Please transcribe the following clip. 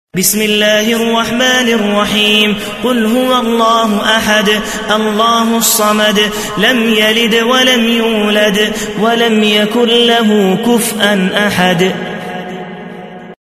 بسم الله الرحمن الرحيم قل هو الله أحد الله الصمد لم يلد ولم يولد ولم يكن له كفءا أحد